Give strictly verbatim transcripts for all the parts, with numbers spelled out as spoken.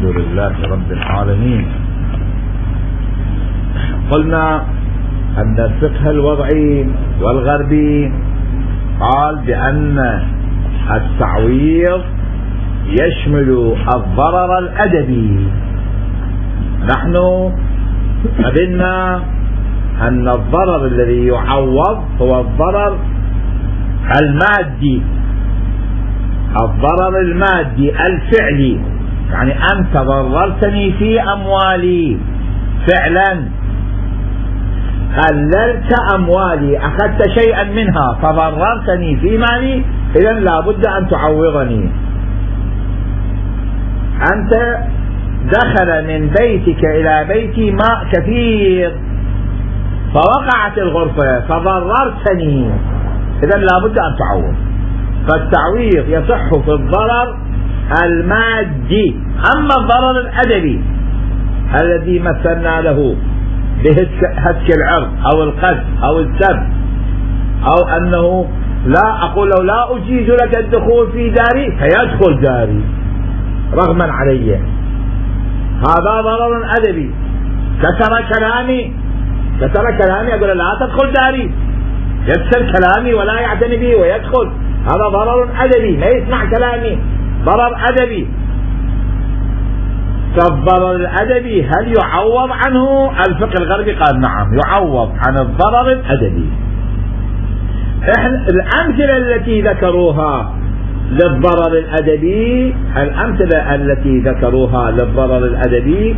الحمد لله رب العالمين. قلنا أن الفقه الوضعي والغربي قال بأن التعويض يشمل الضرر الأدبي. نحن قلنا أن الضرر الذي يعوض هو الضرر المادي، الضرر المادي الفعلي، يعني أنت ضررتني في أموالي فعلا، قللت أموالي، أخذت شيئا منها فضررتني في مالي، إذن لابد أن تعوضني. أنت دخل من بيتك إلى بيتي ماء كثير فوقعت الغرفة فضررتني، إذن لابد أن تعوض. فالتعويض يصح في الضرر المادي. أما الضرر الأدبي الذي مثلنا له بهتك العرض أو القذف أو السب، أو أنه لا أقول له لا أجيز لك الدخول في داري فيدخل داري رغما علي، هذا ضرر أدبي. كسر كلامي كسر كلامي أقول لا تدخل داري، يكسر كلامي ولا يعتني به ويدخل، هذا ضرر أدبي، ما يسمع كلامي، ضرر أدبي. فالضرر الأدبي هل يعوض عنه؟ الفقه الغربي قال نعم يعوض عن الضرر الأدبي. الأمثلة التي ذكروها للضرر الأدبي الأمثلة التي ذكروها للضرر الأدبي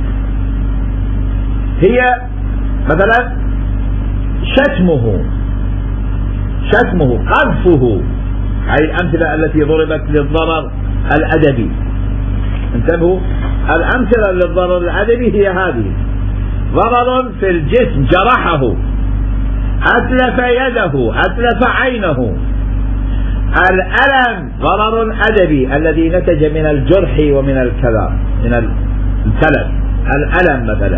هي مثلا شتمه شتمه قذفه، هذه الأمثلة التي ضربت للضرر الأدبي. انتبهوا، الأمثلة للضرر الأدبي هي هذه: ضرر في الجسم جرحه، أتلف يده، أتلف عينه. الألم ضرر أدبي الذي نتج من الجرح ومن الكذا من التلف، الألم مثلا.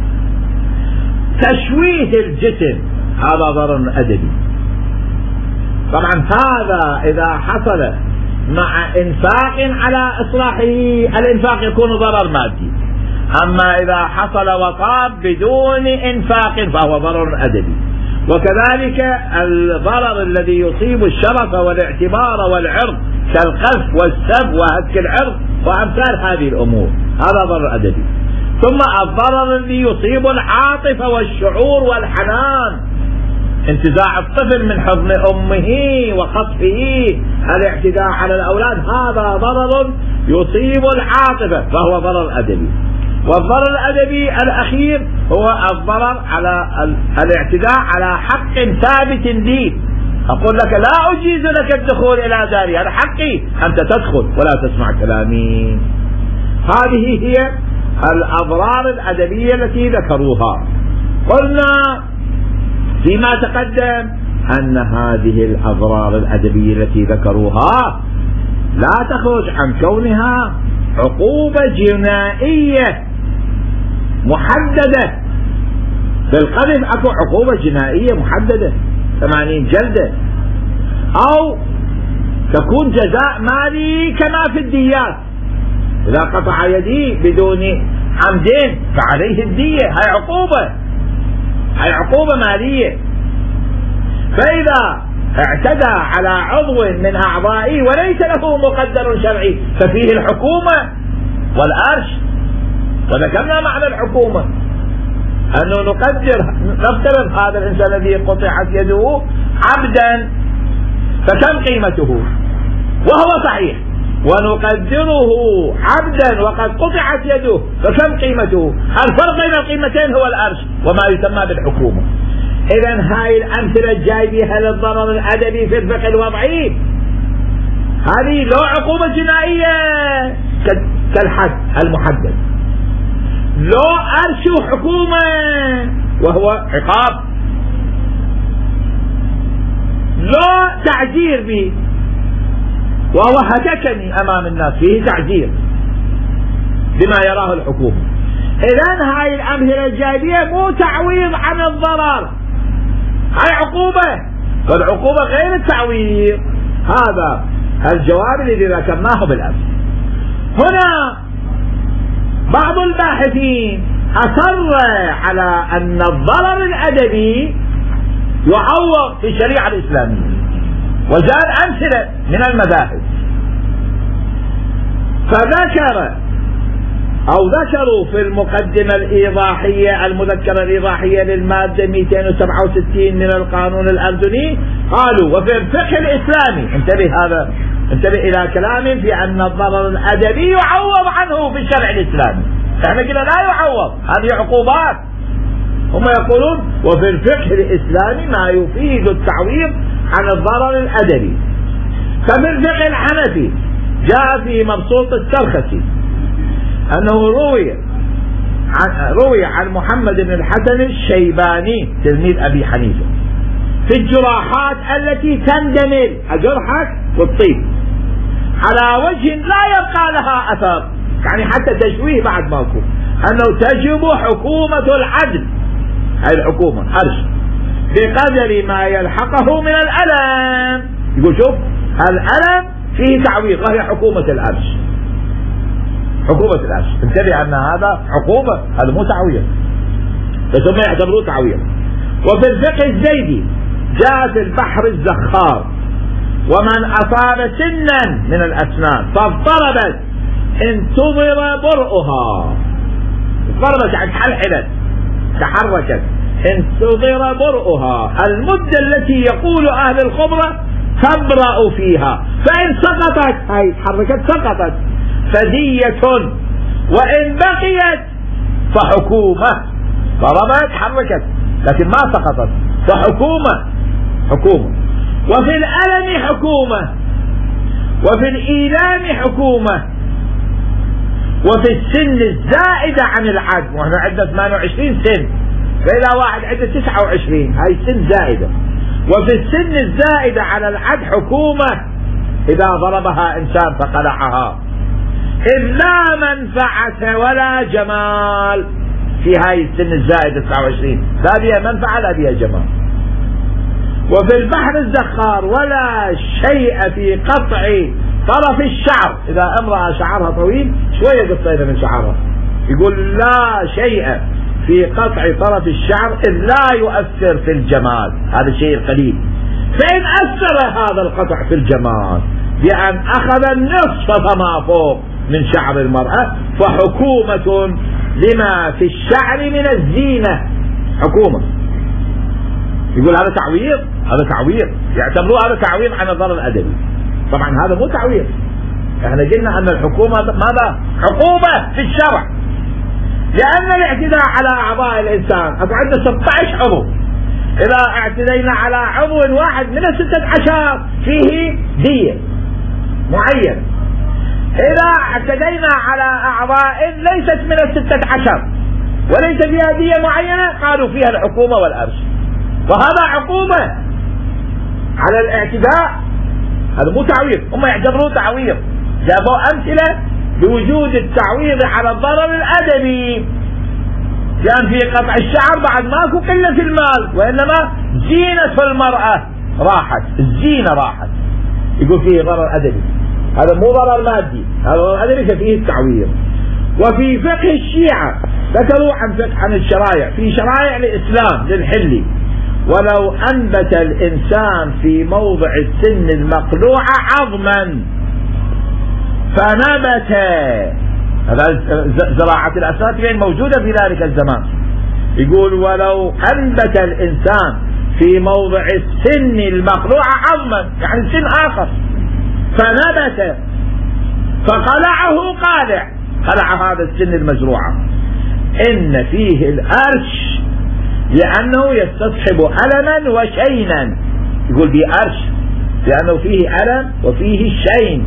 تشويه الجسم هذا ضرر أدبي. طبعا هذا إذا حصل مع إنفاق على إصلاحه الإنفاق يكون ضرر مادي، أما إذا حصل وطاب بدون إنفاق فهو ضرر أدبي. وكذلك الضرر الذي يصيب الشرف والاعتبار والعرض كالقذف والسب وهتك العرض وأمثال هذه الأمور، هذا ضرر أدبي. ثم الضرر الذي يصيب العاطفة والشعور والحنان، انتزاع الطفل من حضن أمه وخطفه، الاعتداء على الأولاد، هذا ضرر يصيب العاطفة فهو ضرر أدبي. والضرر الأدبي الأخير هو الضرر على الاعتداء على حق ثابت لي، أقول لك لا أجيز لك الدخول إلى داري، هذا حقي، أنت تدخل ولا تسمع كلامي. هذه هي الأضرار الأدبية التي ذكروها. قلنا فيما تقدم أن هذه الأضرار الأدبية التي ذكروها لا تخرج عن كونها عقوبة جنائية محددة. بالقذف أكو عقوبة جنائية محددة ثمانين جلدة، أو تكون جزاء مالي كما في الديات، إذا قطع يدي بدون عمدين فعليه الدية، هاي عقوبة، هاي عقوبة مالية. فإذا اعتدى على عضو من أعضائي وليس له مقدر شرعي ففيه الحكومة والأرش. وذكرنا معنى الحكومة أنه نقدر نفترض هذا الإنسان الذي قطعت يده عبدا فكم قيمته وهو صحيح، ونقدره عبدا وقد قطعت يده فكم قيمته. الفرق بين القيمتين هو الأرش وما يسمى بالحكومة. إذن هاي الأمثلة الجاي بها للضرر الأدبي في الفقه الوضعي هذه لو عقوبة جنائية كالحد المحدد، لو أرش حكومة وهو عقاب، لو تعزير به وهو هتكني أمام الناس فيه تعزير بما يراه الحكومة. إذن هاي الأمثلة الجايبية مو تعويض عن الضرر، هاي عقوبة، والعقوبة غير التعويض. هذا الجواب الذي ذكرناه بالأمس. هنا بعض الباحثين أصر على أن الضرر الأدبي يعوض في الشريعة الإسلامية، وجاء أمثلة من المباحث، فذكر أو ذكروا في المقدمة الإيضاحية المذكرة الإيضاحية للمادة مئتين وسبعة وستين من القانون الأردني، قالوا وفي الفقه الإسلامي، انتبه هذا انتبه إلى كلام في أن الضرر الأدبي يعوض عنه في الشرع الإسلامي. احنا قلنا لا يعوض، هذه عقوبات. هم يقولون وفي الفقه الإسلامي ما يفيد التعويض عن الضرر الأدبي. ففي الفقه الحنفي جاء في مبسوط السرخسي أنه روي عن, روي عن محمد بن الحسن الشيباني تلميذ أبي حنيفة في الجراحات التي تندمل جرحك والطيب على وجه لا يبقى لها أثر، يعني حتى تشويه بعد ماكو، أنه تجب حكومة العدل، هاي الحكومة أرش بقدر ما يلحقه من الألم. يقول شوف الألم فيه تعويض، وهي حكومة الأرش، حكومة الأرش. انتبه أن هذا عقوبة، هذا مو تعويض، بس هم يعتبروه تعويض. وفي الفقه الزيدي جاء في البحر الزخار ومن أصاب سنا من الأسنان فاضطربت انتظر برؤها، اضطربت يعني تحلحلت تحركت، انتظر برؤها المدة التي يقول أهل الخبرة تبرأ فيها، فإن سقطت هاي تحركت سقطت فدية، وإن بقيت فحكومة. ضربت حركت لكن ما سقطت فحكومة حكومة. وفي الألم حكومة، وفي الإيلام حكومة، وفي السن الزائدة عن العد، ونحن عندنا ثمانية وعشرين سن، فإذا واحد عنده تسعة وعشرين هاي سن زائدة. وفي السن الزائدة على العد حكومة إذا ضربها إنسان فقلعها، إذ لا منفعة ولا جمال في هاي السن الزائدة تسعة وعشرين، لا بها منفعة لا بها جمال. وفي البحر الزخار ولا شيء في قطع طرف الشعر، إذا امرأة شعرها طويل شوية قصيرة من شعرها، يقول لا شيء في قطع طرف الشعر إذ لا يؤثر في الجمال، هذا الشيء القليل. فإن أثر هذا القطع في الجمال بأن أخذ النصف فما فوق من شعر المرأة فحكومة لما في الشعر من الزينة، حكومة. يقول هذا تعويض، هذا تعويض، يعتبروه هذا تعويض عن الضرر الأدبي. طبعا هذا مو تعويض، احنا قلنا أن الحكومة ماذا؟ عقوبة في الشرع، لأن الاعتداء على أعضاء الإنسان أبو عندنا ستة عشر عضو، إذا اعتدينا على عضو واحد من الستة عشر فيه دية معين، إذا اعتدينا على أعضاء ليست من الستة عشر وليس فيها دية معينة قالوا فيها الحكومة والأرش، وهذا عقوبة على الاعتداء، هذا مو تعويض. هم يعتبروه تعويض، جابوا أمثلة بوجود التعويض على الضرر الأدبي، كان في قطع الشعر بعد ماكو قلة في المال، وإنما زينة المرأة راحت، الزينة راحت، يقول فيه ضرر أدبي، هذا مو ضرر مادي، هذا ضرر أدبي فيه التعويض. وفي فقه الشيعة ذكروا عن فقه عن الشرائع، في شرائع الإسلام للحلي ولو أنبت الإنسان في موضع السن المقلوع عظما فنبت، هذا زراعة الأسنان موجودة في ذلك الزمان، يقول ولو أنبت الإنسان في موضع السن المقلوع عظما يعني سن آخر فنبت فقلعه قالع، قلع هذا السن المزروعة، إن فيه الأرش لأنه يستصحب ألما وشينا، يقول فيه أرش لأنه فيه ألم وفيه الشين.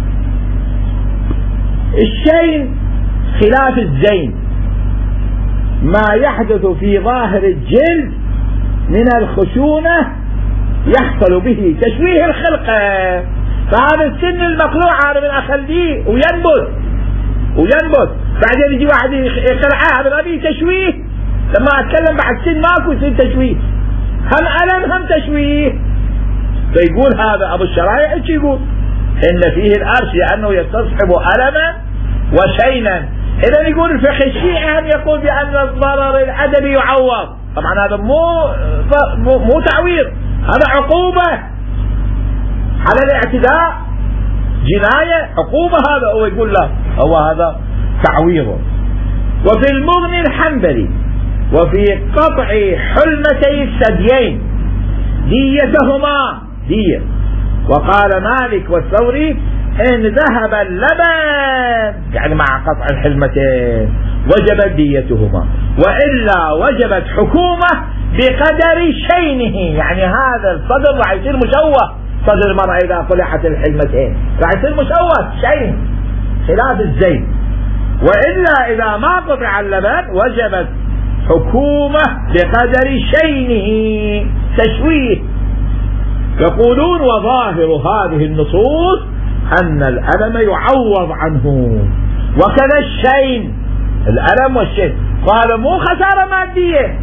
الشين خلاف الزين، ما يحدث في ظاهر الجلد من الخشونة يحصل به تشويه الخلقة، فهذا السن المقلوع هذا من أخليه وينبت وينبت بعدين يجي واحد يقلعه، هذا ما فيه تشويه. لما أتكلم بعد سن ماكو يصير تشويه، هم ألم هم تشويه. فيقول هذا أبو الشرائع ايش يقول؟ إن فيه الأرش لأنه يستصحب ألما وشينا، إذا يقول الفقه الشيعي هم يقول بأن الضرر الأدبي يعوض. طبعا هذا مو مو, مو تعويض، هذا عقوبة على الاعتداء، جناية، عقوبة. هذا هو يقول لا، هو هذا تعويض. وفي المغني الحنبلي وفي قطع حلمتي الثديين ديتهما دية. وقال مالك والثوري إن ذهب اللبن يعني مع قطع الحلمتين وجبت ديتهما، وإلا وجبت حكومة بقدر شينه. يعني هذا الصدر راح يصير مشوه، صدر المرأة إذا قلعت الحلمتين راح يصير مشوه شين خلاف الزين. وإلا إذا ما قطع اللبن وجبت حكومة بقدر شينه تشويه. يقولون وظاهر هذه النصوص أن الألم يعوض عنه، وكذا الشين، الألم والشين. قال مو خسارة مادية،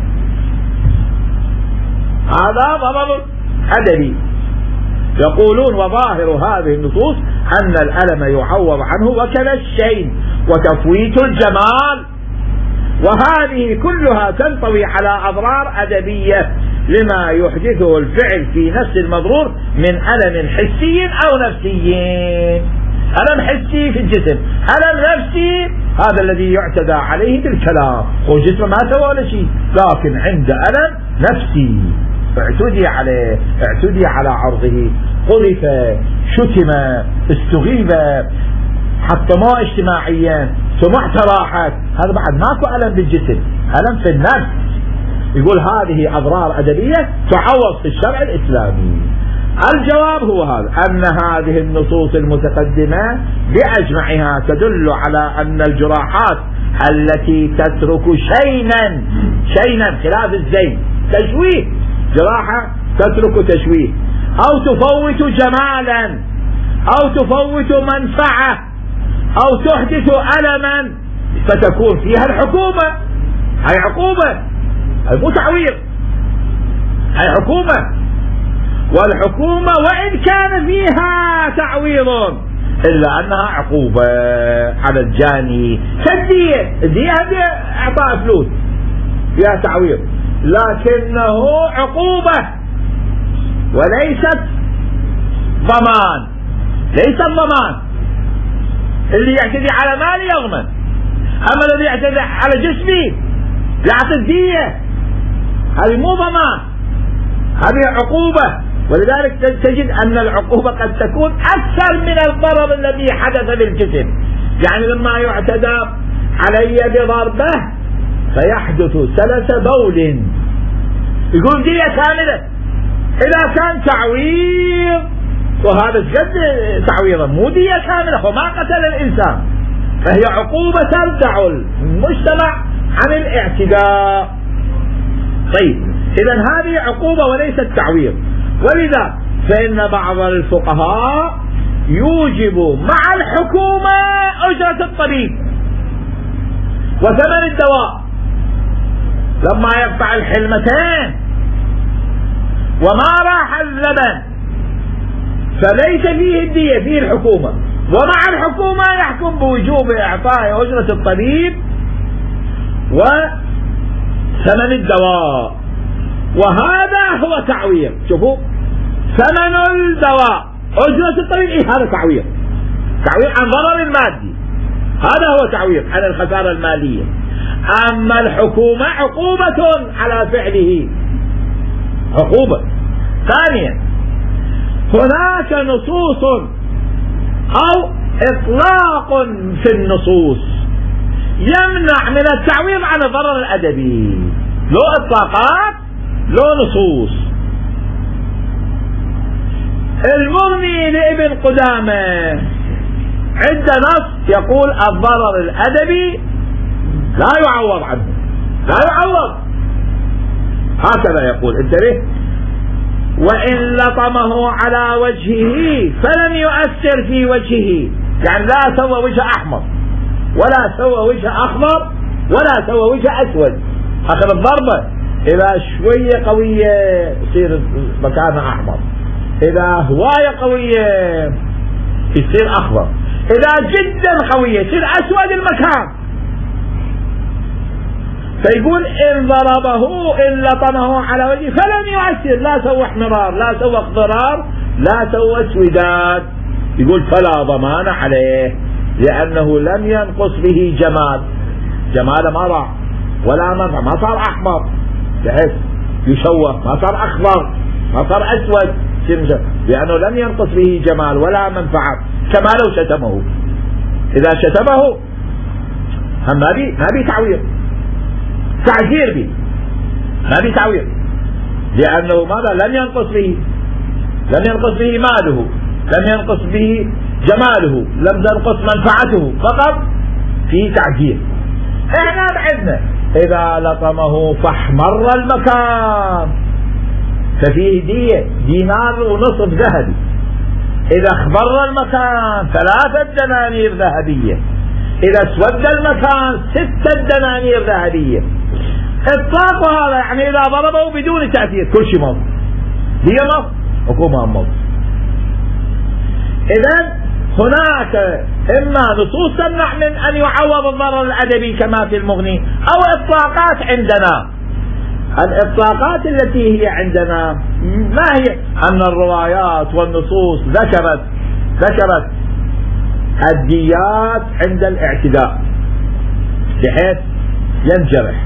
هذا ضرر أدبي. يقولون وظاهر هذه النصوص أن الألم يعوض عنه وكذا الشين وتفويت الجمال، وهذه كلها تنطوي على أضرار أدبية لما يحدثه الفعل في نفس المضرور من ألم حسي أو نفسي. ألم حسي في الجسم، ألم نفسي هذا الذي يعتدى عليه بالكلام، والجسم ما سوى ولا شيء، لكن عند ألم نفسي اعتدي عليه، اعتدي على عرضه، قذف، شتم، استغيب، حطموه اجتماعيا، سمعت راحت، هذا بعد ماكو ألم بالجسم، ألم في النفس. يقول هذه أضرار أدبية تعوض في الشرع الإسلامي. الجواب هو هذا، أن هذه النصوص المتقدمة بأجمعها تدل على أن الجراحات التي تترك شينا شينا خلاف الزين تشويه، جراحة تترك تشويه أو تفوت جمالا أو تفوت منفعة أو تحدث ألما فتكون فيها الحكومة. هي عقوبة، هي مو تعويض، هي حكومة. والحكومة وإن كان فيها تعويض إلا أنها عقوبة على الجاني كالدية. الدية هذه إعطاء فلوس فيها تعويض، لكنه عقوبة وليست ضمان، ليس ضمان. اللي يعتدي على مالي يضمن، أما الذي يعتدي على جسمي يعطي الدية، هذه مو ضمان، هذه عقوبة. ولذلك تجد أن العقوبة قد تكون أكثر من الضرر الذي حدث بالجسم. يعني لما يعتدى علي بضربة فيحدث سلس بول، يقول دية كاملة. إذا كان تعويض، وهذا قد تعويضا مو دية كاملة، هو ما قتل الإنسان، فهي عقوبة تردع المجتمع عن الاعتداء. طيب إذن هذه عقوبة وليست تعويض. ولذا فإن بعض الفقهاء يوجب مع الحكومة أجرة الطبيب وثمن الدواء لما يقطع الحلمتين وما راح اللبن فليس فيه الدية، فيه الحكومة، ومع الحكومة يحكم بوجوب إعطاء أجرة الطبيب وثمن الدواء. وهذا هو تعويض. شوفوا، ثمن الدواء، أجرة الطبيب، إيه هذا تعويض، تعويض عن ضرر المادي، هذا هو تعويض عن الخسارة المالية. أما الحكومة عقوبة على فعله، عقوبة. ثانيا، هناك نصوص أو إطلاق في النصوص يمنع من التعويض عن الضرر الأدبي، لو إطلاقات لو نصوص. المغني لابن قدامة عند نص يقول الضرر الأدبي لا يعوض عنه، لا يعوض، هكذا يقول، انتبه. وإن لطمه على وجهه فلم يؤثر في وجهه، يعني لا سوى وجه أحمر ولا سوى وجه أخضر ولا سوى وجه أسود. أخذ الضربة إذا شوية قوية يصير مكانها أحمر، إذا هواية قوية يصير أخضر، إذا جدا قوية يصير أسود المكان. فيقول إن ضربه إن لطمه على وجهه فلم يؤثر، لا سوى احمرار، لا سوى اخضرار، لا سوى اسوداد. يقول فلا ضمان عليه، لأنه لم ينقص به جمال، جماله ما راح ولا منفعة، ما صار أحمر بحيث يشوه، ما صار أخضر، ما صار أسود، لأنه لم ينقص به جمال ولا منفعة. كما لو شتمه، إذا شتمه هم ما بي ما بي تعويض، تعزير به، ما بي تعويض، لأنه ماذا؟ لم ينقص به، لم ينقص به ماله، لم ينقص به جماله، لم تنقص منفعته، فقط في تعزير. احنا بعدنا إذا لطمه فاحمر المكان ففيه دية دينار ونصف ذهبي، إذا اخضر المكان ثلاثة دنانير ذهبية، إذا اسود المكان ستة دنانير ذهبية. اطلاق هذا يعني إذا ضربه بدون تأثير كل شيء موت، دية موت، حكومة موت. إذن هناك إما نصوص تمنع من أن يعوض الضرر الأدبي كما في المغني، أو إطلاقات عندنا. الإطلاقات التي هي عندنا ما هي؟ أن الروايات والنصوص ذكرت ذكرت الديات عند الاعتداء بحيث ينجرح،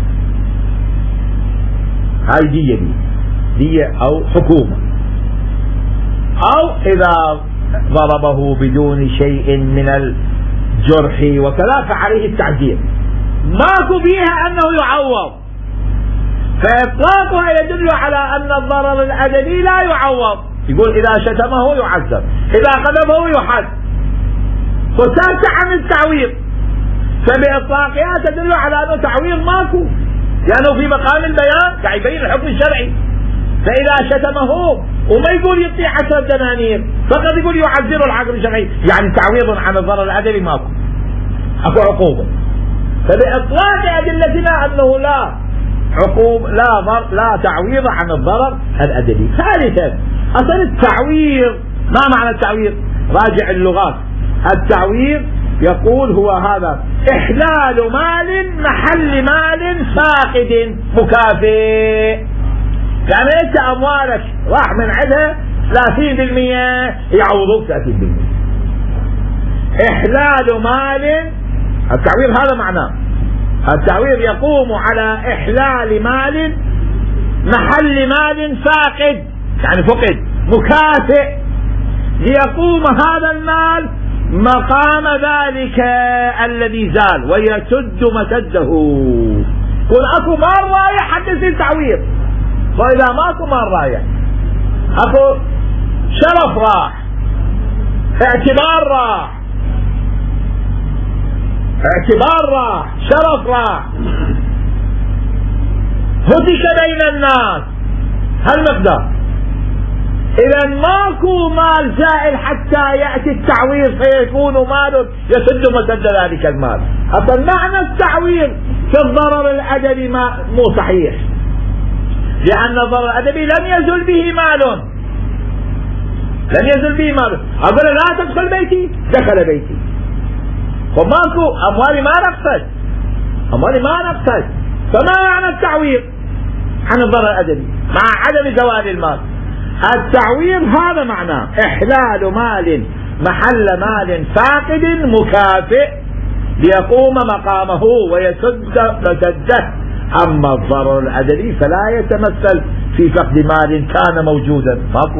هاي دية دي دية أو حكومة، أو إذا ضربه بدون شيء من الجرح وكذا فعليه التعزير، ماكو فيها أنه يعوض. فإطلاقها يدل على أن الضرر الأدبي لا يعوض. يقول إذا شتمه يعذب، إذا قذفه يحد، وسألت عن التعويض، فبإطلاقها تدل على أنه تعويض ماكو، لأنه في مقام البيان كي يبين الحكم الشرعي. فإذا شتمه وما يقول يطيع عشر دنانير، فقد يقول يعذر العقل الشرعي، يعني تعويض عن الضرر الأدبي ماكو، أكو عقوبة. فبإطلاق أدلتنا أنه لا عقوبة، لا ضر لا تعويض عن الضرر الأدبي. ثالثا أصل التعويض، ما معنى التعويض؟ راجع اللغات. التعويض يقول هو هذا إحلال مال محل مال فاقد مكافئ، يعني أنت أموالك راح من عندها ثلاثين بالمئة يعوضوك ثلاثين بالمئة. إحلال مال، التعويض هذا معناه. التعويض يقوم على إحلال مال محل مال فاقد، يعني فقد مكافئ، ليقوم هذا المال مقام ذلك الذي زال ويسد مسده. قل أكو مال رايح حتى يصير تعويض، وإذا ماكو مال رايح أكو شرف راح، اعتبار راح، اعتبار راح، شرف راح، هتك بين الناس هالمقدار. إذا ماكو مال زائل حتى يأتي التعويض فيكون مال يسد مسد ذلك المال. أصلا معنى التعويض في الضرر الأدبي ما مو صحيح، لأن الضرر الأدبي لم يزل به مال، لم يزل به مال. أقول لا تدخل بيتي، دخل بيتي، وماكو أموالي ما نقصت، أموالي ما نقصت. فما معنى التعويض عن الضرر الأدبي مع عدم زوال المال؟ التعويض هذا معناه إحلال مال محل مال فاقد مكافئ ليقوم مقامه ويسد مسده. أما الضرر الأدبي فلا يتمثل في فقد مال كان موجودا، ماكو.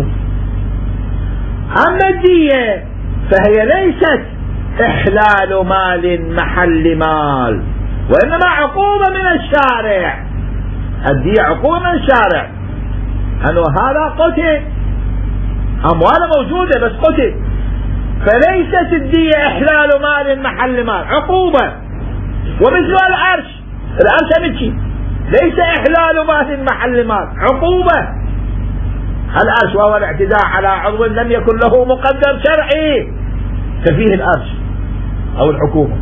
أما الدية فهي ليست إحلال مال محل مال، وإنما عقوبة من الشارع. الدية عقوبة من الشارع، أنه هذا قتل، أمواله موجودة بس قتل. فليست الدية إحلال مال محل مال، عقوبة. ومثل العرش، العرش أمشي ليس إحلال مال محل مال، عقوبة. العرش وهو الاعتداء على عضو لم يكن له مقدر شرعي، ففيه العرش أو الحكومة.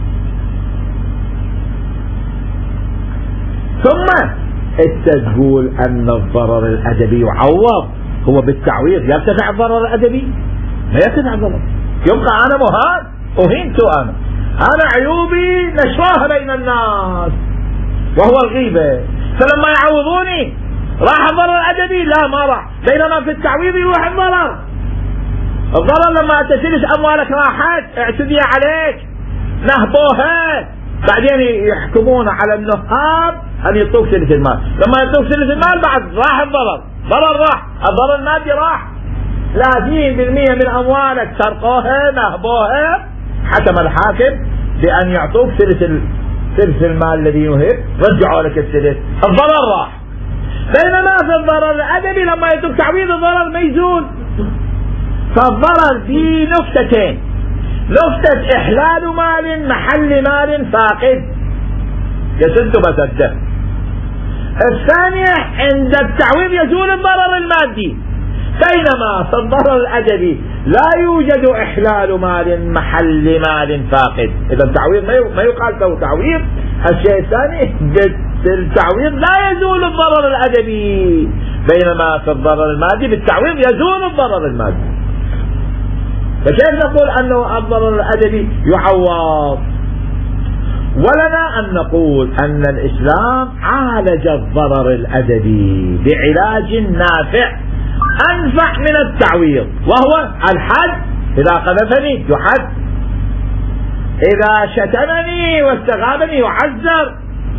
ثم انت تقول ان الضرر الادبي يعوض، هو بالتعويض يرتفع الضرر الادبي؟ ما يرتفع الضرر، يبقى انا مهان، اهنت انا انا عيوبي نشراها بين الناس، وهو الغيبة. فلما يعوضوني راح الضرر الأدبي؟ لا، ما راح. بينما في التعويض يروح الضرر. الضرر لما تسلس أموالك راحت، اعتدي عليك، نهبوها، بعدين يحكمون على النهاب أن يعطوك ثلث المال. لما يعطوك ثلث المال بعد راح الضرر، ضرر راح، الضرر المادي راح. ثلاثين بالمئة من أموالك سرقوها، نهبوها، حكم الحاكم بأن يعطوك ثلث ثلث المال الذي يهب، رجعوا لك الثلث، الضرر راح. بينما في الضرر الأدبي لما يترك تعويض الضرر ما يزول. فالضرر في نكتتين: نكتة إحلال مال محل مال فاقد يسد مسده، الثانية عند التعويض يزول الضرر المادي. بينما في الضرر الأدبي لا يوجد إحلال مال محل مال فاقد، إذا التعويض ما يقال له تعويض. الشيء الثاني بالتعويض لا يزول الضرر الأدبي، بينما في الضرر المادي بالتعويض يزول الضرر المادي. فكيف نقول أنه الضرر الأدبي يعوض؟ ولنا أن نقول أن الإسلام عالج الضرر الأدبي بعلاج نافع أنفع من التعويض، وهو الحد. إذا قذفني يحد، إذا شتمني واستغابني يعذر.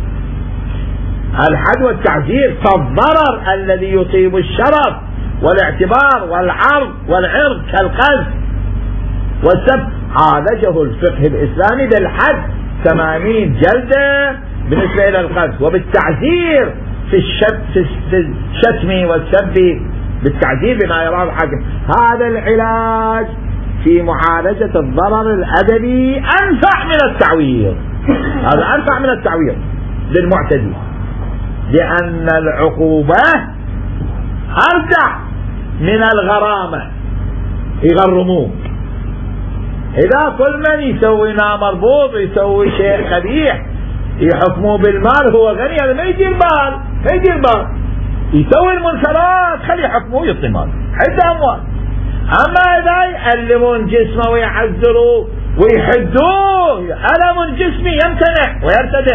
الحد والتعزير. فالضرر الذي يصيب الشرف والاعتبار والعرض والعرض كالقذف والسب عالجه الفقه الإسلامي بالحد، ثمانين جلدة بالنسبة إلى القذف، وبالتعزير في الشتم والسب، بالتعذيب بما يراه الحاكم. هذا العلاج في معالجة الضرر الأدبي أنفع من التعويض، هذا أنفع من التعويض للمعتدي، لأن العقوبة أرجع من الغرامة. يغرموك، إذا كل من يسوي مربوط يسوي شيء قبيح يحكموه بالمال، هو غني، هذا ما يجي البال، ما يجي البال، يسوي المنكرات خلي يحكموه يعطي مال حتى أموال. أما إذا يألمون جسمه ويعذروه ويحدوه، ألم جسمي يمتنع ويرتدع.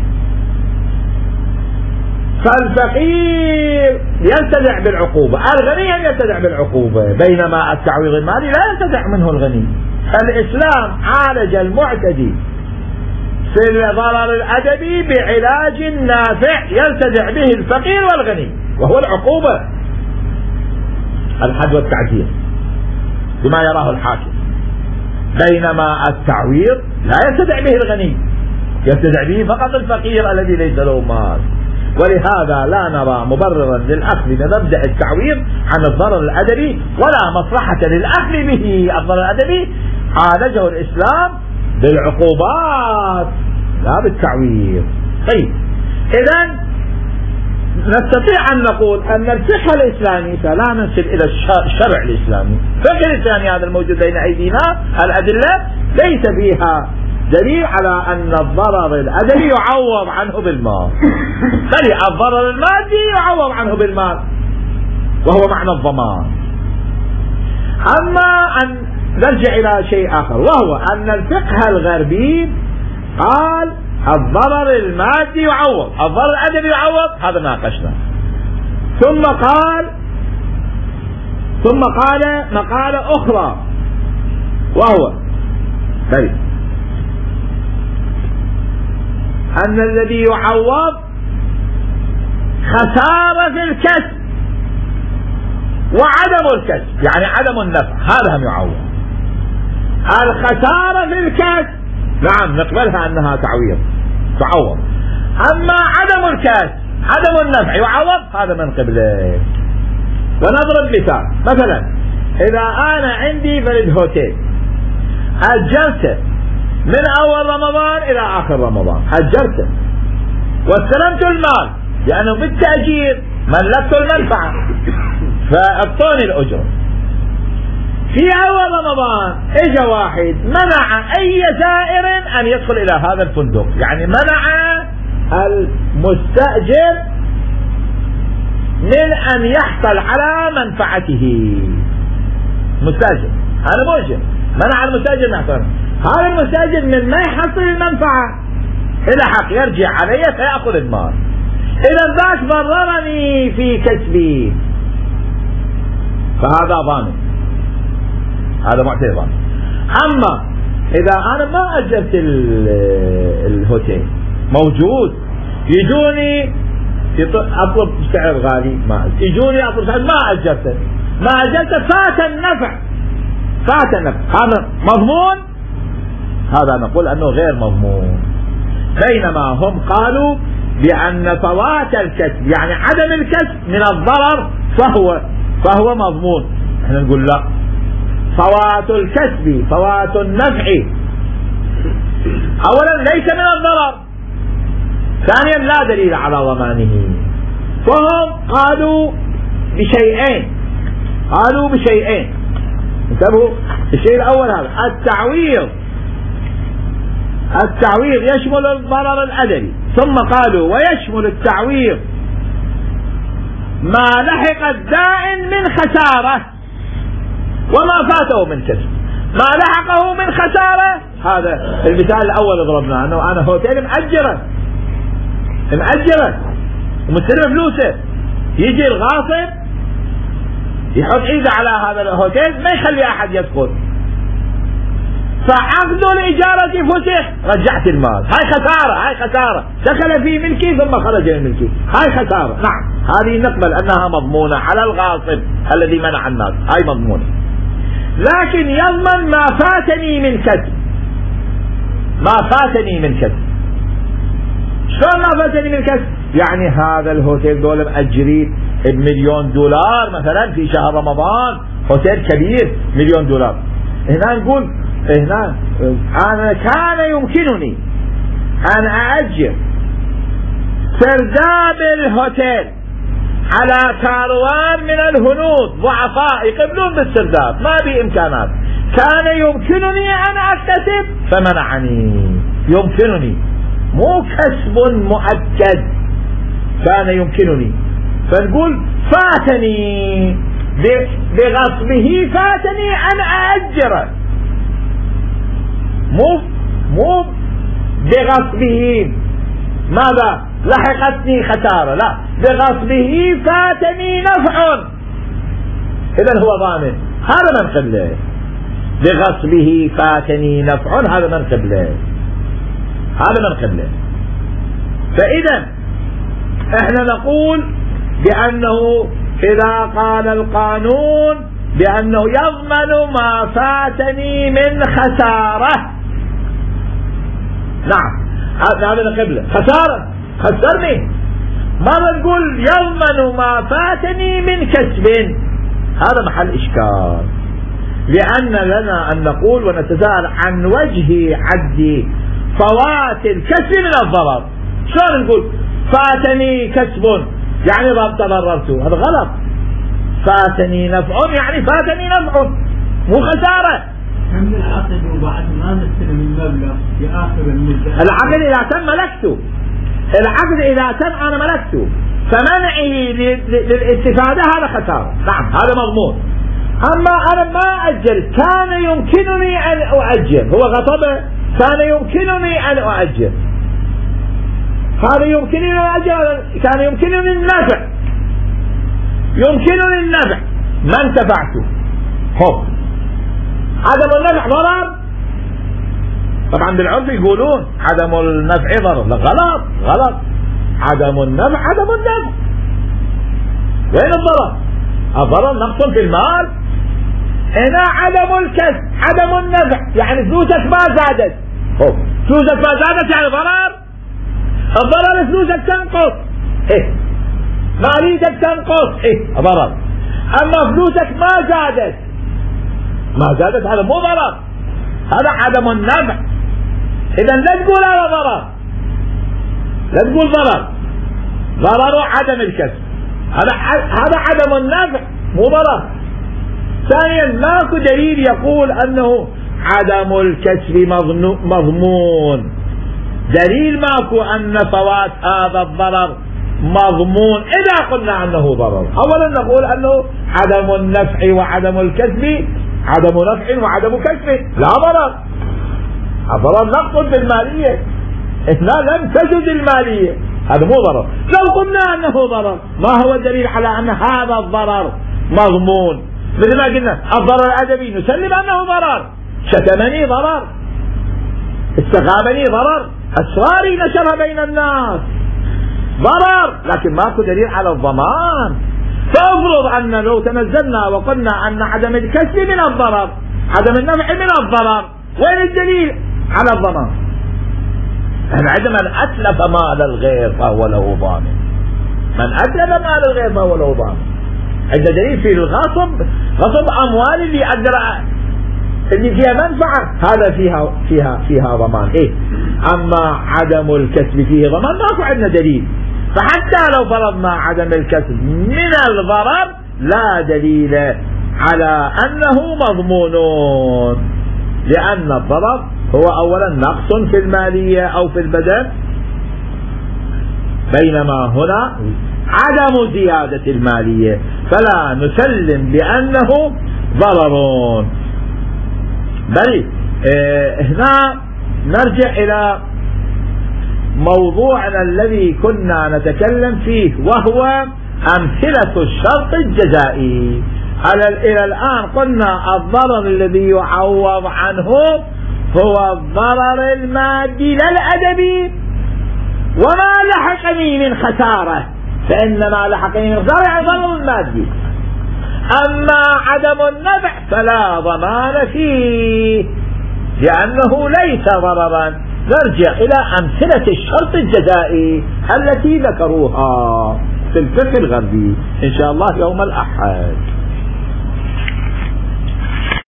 فالفقير يرتدع بالعقوبة، الغني يرتدع بالعقوبة، بينما التعويض المالي لا يرتدع منه الغني. الإسلام عالج المعتدي في الضرر الأدبي بعلاج نافع يرتدع به الفقير والغني، وهو العقوبة، الحد والتعزير بما يراه الحاكم. بينما التعويض لا يرتدع به الغني، يرتدع به فقط الفقير الذي ليس له مال. ولهذا لا نرى مبررا للأخذ بمبدأ التعويض عن الضرر الأدبي، ولا مصلحة للأخذ به. الضرر الأدبي عالجه الإسلام بالعقوبات لا بالتعويض. طيب، إذن نستطيع أن نقول أن الفقه الإسلامي لا ننسب إلى الشرع الإسلامي، الفقه الإسلامي هذا الموجود بين أيدينا الأدلة ليس فيها دليل على أن الضرر الأدبي يعوض عنه بالمال، بل الضرر المادي يعوض عنه بالمال، وهو معنى الضمان. أما أن نرجع إلى شيء آخر، وهو أن الفقه الغربي قال الضرر المادي يعوض، الضرر الأدبي يعوض، هذا ناقشنا. ثم قال ثم قال مقالة أخرى، وهو بل أن الذي يعوض خسارة الكسب وعدم الكسب، يعني عدم النفع، هذا هم يعوض. الخسارة في الكسب نعم نقبلها أنها تعويض تعوض، أما عدم الكسب عدم النفع يعوض، هذا من قبله. ونضرب مثال، مثلا إذا أنا عندي فرد هوتيل أجرته من أول رمضان إلى آخر رمضان، أجرته واستلمت المال، لأنه بالتأجير ملكت المنفعة فأعطوني الأجرة. في أول رمضان إجا واحد منع أي زائر أن يدخل إلى هذا الفندق، يعني منع المستأجر من أن يحصل على منفعته. مستأجر أنا موجه منع المستأجر من يحصل، هذا المستأجر من ما يحصل المنفعة، إلى حق يرجع علي فيأخذ المال. إذا ذاك ضررني في كسبي فهذا ضامن، هذا معترف ضامن. أما إذا أنا ما أجرت الهوتيل موجود، يجوني أطلب سعر غالي ما يجوني أطلب سعر ما أجرته ما أجرته فات النفع فات النفع هذا مضمون؟ هذا نقول أنه غير مضمون. بينما هم قالوا بأن فوات الكسب يعني عدم الكسب من الضرر فهو فهو مضمون. احنا نقول لا، فوات الكسب فوات النفع أولا ليس من الضرر، ثانيا لا دليل على ضمانه. فهم قالوا بشيئين قالوا بشيئين انتبهوا. الشيء الأول هذا التعويض التعويض يشمل الضرر الأدبي، ثم قالوا ويشمل التعويض ما لحق الدائن من خسارة وما فاته من كسب. ما لحقه من خسارة هذا المثال الأول ضربناه، أنه أنا هوتيل مأجرة مأجرة ومستلم فلوسه، يجي الغاصب يحط إيده على هذا الهوتيل ما يخلي أحد يدخل، فعقد الإجارة فسخ، رجعت المال. هاي خسارة هاي خسارة دخل في ملكي ثم خرج من ملكي، هاي خسارة. نعم هذه نقبل أنها مضمونة على الغاصب الذي منع الناس، هاي مضمونة. لكن يضمن ما فاتني من كسب ما فاتني من كسب شلون ما فاتني من كسب؟ يعني هذا الهوتيل دول مأجريه بمليون دولار مثلا في شهر رمضان، هوتيل كبير مليون دولار. هنا نقول هنا أنا كان يمكنني أن أأجر سرداب الهوتيل على كاروان من الهنود ضعفاء يقبلون بالسرداب ما بإمكانات، كان يمكنني أن أكتسب فمنعني. يمكنني مو كسب مؤكد، كان يمكنني. فنقول فاتني بغصبه فاتني أن أأجره، مو مو بغصبه ماذا لحقتني خسارة، لا بغصبه فاتني نفع، إذن هو ضامن. هذا من قبله بغصبه فاتني نفع، هذا من قبله هذا من قبله. فإذا احنا نقول بأنه إذا قال القانون بأنه يضمن ما فاتني من خسارة، نعم هذا من قبله خسارة خسرني، ما نقول يضمن ما فاتني من كسب، هذا محل إشكال. لأن لنا أن نقول ونتساءل عن وجه عد فوات الكسب من الضرر. شلون نقول فاتني كسب يعني تضررت؟ هذا غلط. فاتني نفع يعني فاتني نفع مو خسارة. من العقد وبعد ما نستلم المبلغ في آخر المدة. العقد إذا تم ملكته، العقد إذا تم أنا ملكته، فمنعه للاستفادة هذا خسارة، نعم هذا مضمون. أما أنا ما أجل، كان يمكنني أن أؤجل، هو غصبه كان يمكنني أن أؤجل، هذا يمكنني أن أؤجل، كان يمكنني النفع، يمكنني النفع ما انتفعته. هو عدم النفع ضرر، طبعا بالعرف يقولون عدم النفع ضرر، لا غلط غلط، عدم النفع عدم النفع. وين الضرر؟ الضرر نقص في المال. هنا عدم الكسب عدم النفع يعني فلوسك ما زادت، هو فلوسك ما زادت يعني ضرر. الضرر فلوسك تنقص، إيه ماليتك تنقص، إيه ضرر. أما فلوسك ما زادت ما زادت هذا مو ضرر، هذا عدم النفع. إذا لا تقول هذا ضرر، لا تقول ضرر، ضرر عدم الكسب، هذا هذا عدم النفع مو ضرر. ثانيا ماكو دليل يقول أنه عدم الكسب مضمون، دليل ماكو أن فوات هذا الضرر مضمون إذا قلنا أنه ضرر. أولا نقول أنه عدم النفع وعدم الكسب عدم نفع وعدم كسب لا ضرر، الضرر نقص بالمالية، هنا لم تجد المالية، هذا مو ضرر. لو قلنا أنه ضرر، ما هو الدليل على أن هذا الضرر مضمون؟ مثل ما قلنا الضرر الأدبي نسلم أنه ضرر، شتمني ضرر، استغابني ضرر، أسراري نشرها بين الناس ضرر، لكن ماكو دليل على الضمان. فافرض أن لو تنزلنا وقلنا أن عدم الكسب من الضرر، عدم النفع من الضرر، وين الدليل على الضمان؟ عندما من أتلف مال الغير فهو له ضامن، من أتلف مال الغير فهو له ضامن. عند دليل في الغصب، غصب أموال اللي أقدر اللي فيها منفعة، هذا فيها فيها فيها ضمان. إيه؟ أما عدم الكسب فيه ضمان ماكو عندنا دليل. فحتى لو فرضنا عدم الكسب من الضرر لا دليل على أنه مضمون، لأن الضرر هو أولا نقص في المالية أو في البدن، بينما هنا عدم زيادة المالية، فلا نسلم بأنه ضرر. بل اه هنا نرجع إلى موضوعنا الذي كنا نتكلم فيه، وهو أمثلة الشرط الجزائي. إلى الآن قلنا الضرر الذي يعوض عنه هو الضرر المادي لا الأدبي، وما لحقني من خسارة، فإنما لحقني من خسارة ضرر المادي. أما عدم النفع فلا ضمان فيه لأنه ليس ضررا. نرجع إلى أمثلة الشرط الجزائي التي ذكروها في الفقه الغربي إن شاء الله يوم الأحد.